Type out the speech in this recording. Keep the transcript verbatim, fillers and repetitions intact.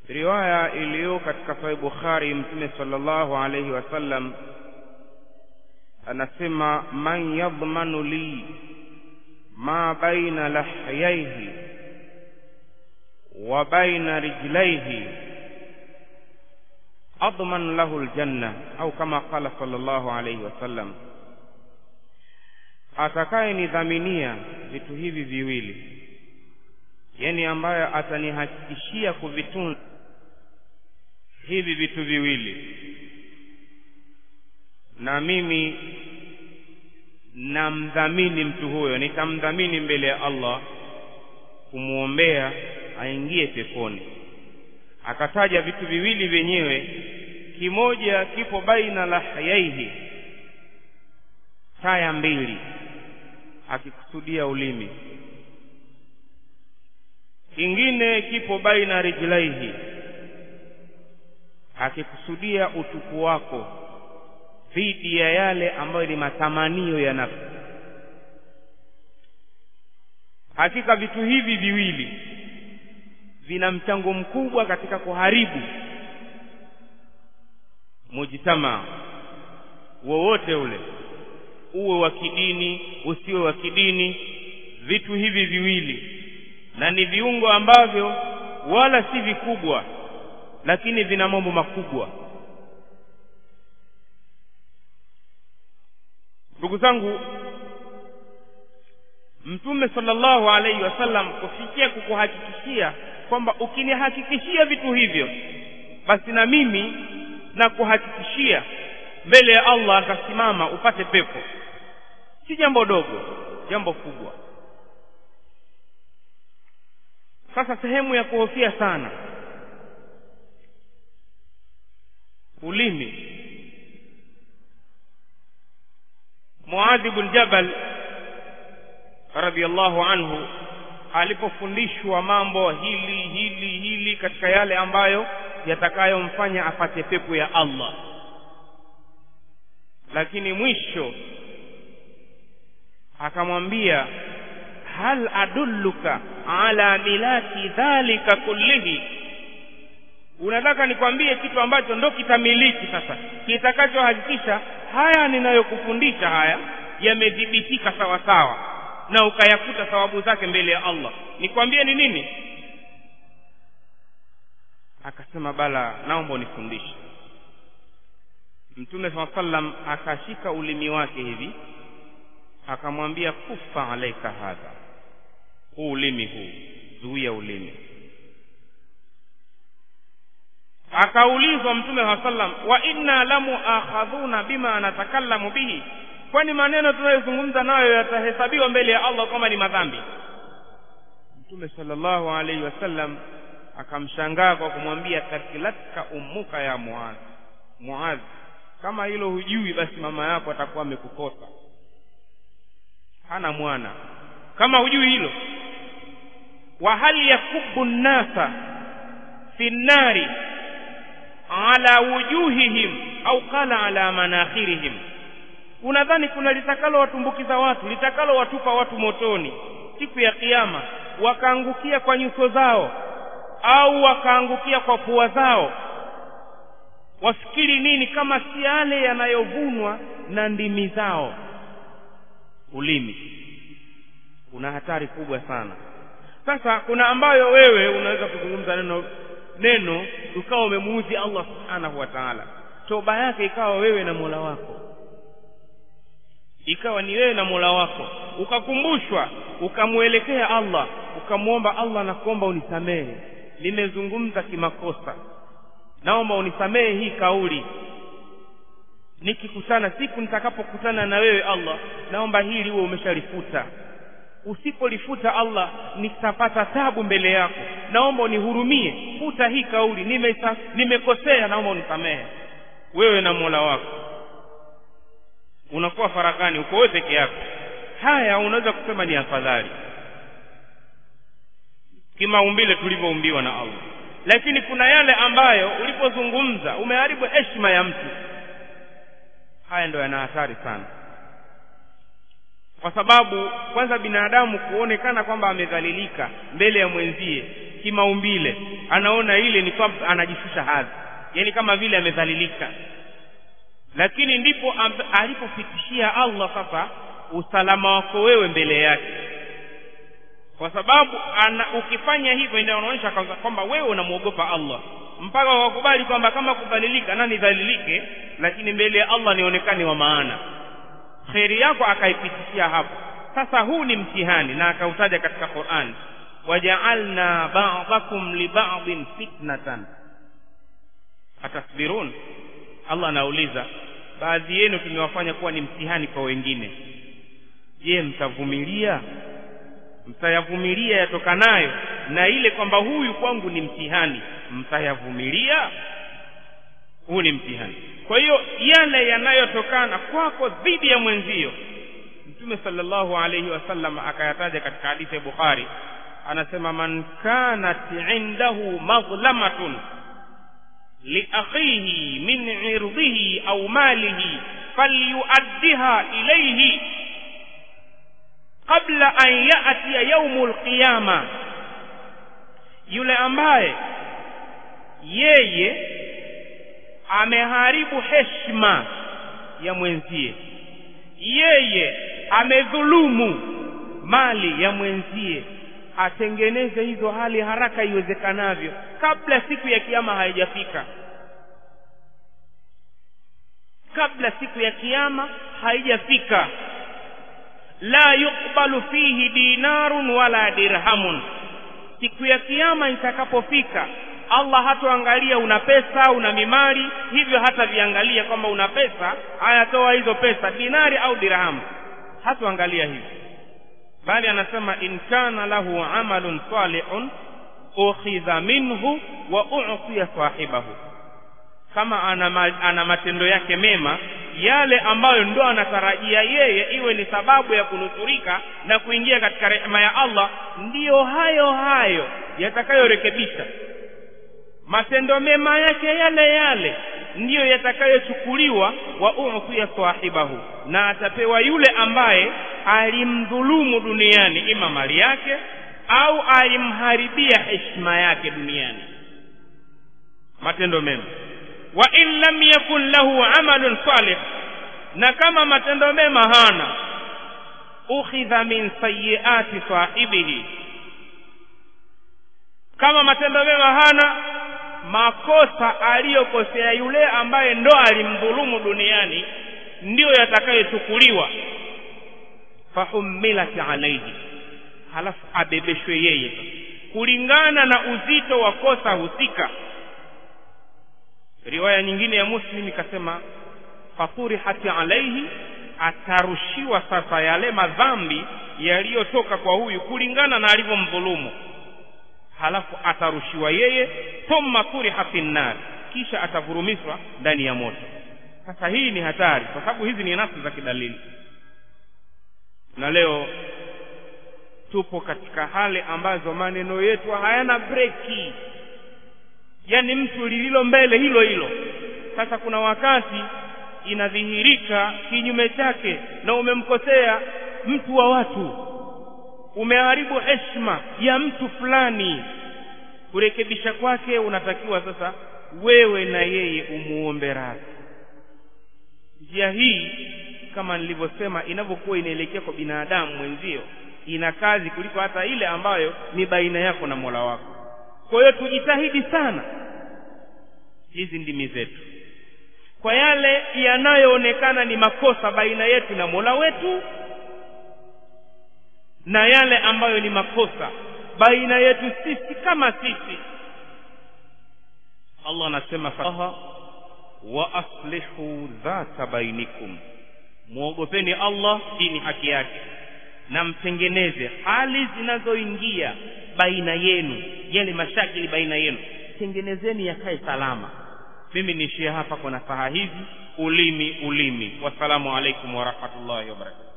riwaya iliyo katika Sahih Bukhari, Mtume sallallahu alayhi wasallam anasema, man yadhmanu li ma baina lahyaihi wa baina rijlaihi adman lahu aljanna, au kama qala sallallahu alayhi wasallam, atakaye nidhaminia vitu hivi viwili, yani ambaye atanihakikishia kuvitunza hivi vitu viwili, na mimi namdhamini mtu huyo, nitamdhamini mbele ya Allah kumuombea aingie peponi. Akataja vitu viwili vyenyewe, kimoja kipo baina lahyaihi, taya mbili, akikusudia ulimi. Kingine kipo baina rijlaihi, akikusudia utupu wako dhidi ya yale ambayo ni matamanio ya nafsi. Hakika vitu hivi viwili vina mchango mkubwa katika kuharibu mujtama wowote ule, uwe wa kidini usiwe wa kidini. Vitu hivi viwili, na ni viungo ambavyo wala si vikubwa, lakini vina mambo makubwa. Ndugu zangu, Mtume sallallahu alayhi wasallam kufikia kukuhakikishia kwamba ukinihakikishia vitu hivyo, basi na mimi na kuhakikishia mbele ya Allah atasimama upate pepo. Si jambo dogo, jambo kubwa. Sasa sehemu ya kuhofia sana, ulimi. Muadh ibn Jabal radhiyallahu anhu alipofundishwa mambo hili hili hili katika yale ambayo yatakayomfanya apate pepo ya Allah, lakini mwisho akamwambia, hal adulluka ala milaki dhalika kullihi, unataka nikwambie kitu ambacho ndo kitamiliki sasa, kitakachohakikisha haya ninayokufundisha haya yamedhibitika sawa sawa na ukayakuta thawabu zake mbele ya Allah? Nikwambie ni nini? Akasema, bala, naomba unifundishe. Mtume sallallahu alayhi wasallam akashika ulimi wake hivi, akamwambia, kufa alaika hadha, huu ulimi huu, zuia ulimi. Akaulizwa Mtume sallallahu alayhi wasallam, wa inna lamu akhadhuna bima natakallamu bihi, kwani maneno tunayozungumza nayo yatahesabiwa mbele ya Allah kama ni madhambi? Mtume sallallahu alayhi wasallam akamshangaa kwa kumwambia, takilatka ummuka ya Muadh. Muadh, kama hilo hujui, basi mama yako atakuwa amekukosa, hana mwana kama hujui hilo. Wa hal yakubbu an-nasa fi an-nari ala wujuhihim au qala ala manakhirihim, unadhani kuna litakalo watumbukiza watu, litakalo watupa watu motoni siku ya kiyama, wakaangukia kwa nyuso zao au wakaangukia kwa pua zao? Wafikiri nini kama si yale yanayovunwa na ndimi zao? Ulimi una hatari kubwa sana. Sasa kuna ambayo wewe unaweza kuzungumza neno neno ukawa umemuudhi Allah subhanahu wa ta'ala, toba yake ikawa wewe na Mola wako, ikawa ni wewe na Mola wako, ukakumbushwa ukamuelekea Allah, ukamuomba Allah, na kuomba unisamehe, nimezungumza kimakosa, naomba unisamehe hii kauli. Nikikutana siku nitakapokutana na wewe Allah, naomba hili uwe umeshalifuta. Usipolifuta Allah, nitapata tabu mbele yako, naomba unihurumie, futa hii kauli, nimesa nimekosea, naomba unisamehe. Wewe na Mola wako unakuwa faragani, uko wewe peke yako. Haya unaweza kusema ni afadhali kimaumbile tulivyoumbiwa na Allah, lakini kuna yale ambayo ulipozungumza umeharibu heshima ya mtu. Haya ndio yana hatari sana, kwa sababu kwanza binadamu kuonekana kwamba amedhalilika mbele ya mwenzie kimaumbile, anaona ile ni kwamba anajishusha hadhi, yani kama vile amedhalilika. Lakini ndipo alipopitishia Allah sasa usalama wako wewe mbele yake, kwa sababu ana, ukifanya hivyo ndio unaonyesha kwamba wewe unamuogopa Allah, mpaka wakubali kwamba kama kudhalilika nani dhalilike, lakini mbele ya Allah nionekane wa maana. Khairi yako akaipitishia hapo. Sasa huu ni mtihani, na akautaja katika Qur'an, waja'alna ba'dakum li ba'din fitnatan atasbirun. Allah anauliza, baadhi yenu tumewafanya kuwa ni mtihani kwa wengine, je mtavumilia? Mtayavumilia yatokanayo na ile kwamba huyu kwangu ni mtihani, mtayavumilia? Huu ni mtihani. Kwa hiyo yale yanayotokana kwako dhidi ya mwenzio, Mtume sallallahu alayhi wasallam akayataja katika hadithi ya Bukhari, anasema man kanat indahu mazlamatun li akhihi min irdihi au malihi falyuaddiha ilayhi qabla an ya'ti yawmul qiyama. Yule ambaye yeye ameharibu heshima ya mwenzie, yeye amedhulumu mali ya mwenzie, atengeneze hizo hali haraka iwezekanavyo kabla siku ya kiyama haijafika. Kabla siku ya kiyama haijafika. La yuqbalu fihi dinarun wala dirhamun. Siku ya kiyama itakapofika, Allah hatoangalia una pesa, una mimali, hivyo hata viangalia kwamba una pesa, ayatoa hizo pesa dinari au dirhamu, hatoangalia hivyo. Bali anasema in kana lahu amalun salihun ukhidha minhu wa u'tiya sahibahu. Kama ana, ana matendo yake mema, yale ambayo ndo anatarajia yeye iwe ni sababu ya kunusurika na kuingia katika rehema ya Allah, ndiyo hayo hayo yatakayorekebisha matendo mema yake, yale yale ndiyo yatakayochukuliwa wa u'tiya sahibahu, na atapewa yule ambaye alimdhulumu duniani, ima mali yake au alimharibia heshima yake duniani. Matendo mema. Wa in lam yakun lahu amalun salih, na kama matendo mema hana, ukhidha min sayyiati sahibihi. Kama matendo mema hana, makosa aliyokosea yule ambaye ndo alimdhulumu duniani ndio yatakayochukuliwa, fahummilat alayhi, halafu abebeshwe yeye kulingana na uzito wa kosa husika. Riwaya nyingine ya Muslim ikasema faturihat alayhi, atarushiwa sasa yale madhambi yaliyotoka kwa huyu kulingana na alivyomdhulumu, halafu atarushiwa yeye, thumma turihatin nar, kisha atavurumishwa ndani ya moto. Sasa hii ni hatari, kwa sababu hizi ni nafsi za kidalili. Na leo tupo katika hali ambazo maneno yetu hayana breki, yani mtu lililo mbele hilo hilo. Sasa kuna wakati inadhihirika kinyume chake, na umemkosea mtu wa watu, umeharibu heshima ya mtu fulani. Kurekebisha kwake unatakiwa sasa wewe na yeye umuombe radhi. Njia hii kama nilivyosema inavyokuwa inaelekea kwa binadamu mwenzio, ina kazi kuliko hata ile ambayo ni baina yako na Mola wako. Kwa hiyo tujitahidi sana hizi ndimi zetu kwa yale yanayoonekana ni makosa baina yetu na Mola wetu, na yale ambayo ni makosa baina yetu sisi kama sisi. Allah anasema faha wa aslihu dhata bainikum, muogopeni Allah, hii ni haki yake, na mtengeneze hali zinazoingia baina yenu, yale mashakili baina yenu tengenezeni yakae salama. Mimi niishie hapa kwa nasaha hizi, ulimi ulimi. Wassalamu alaikum wa rahmatullahi wa barakatuh.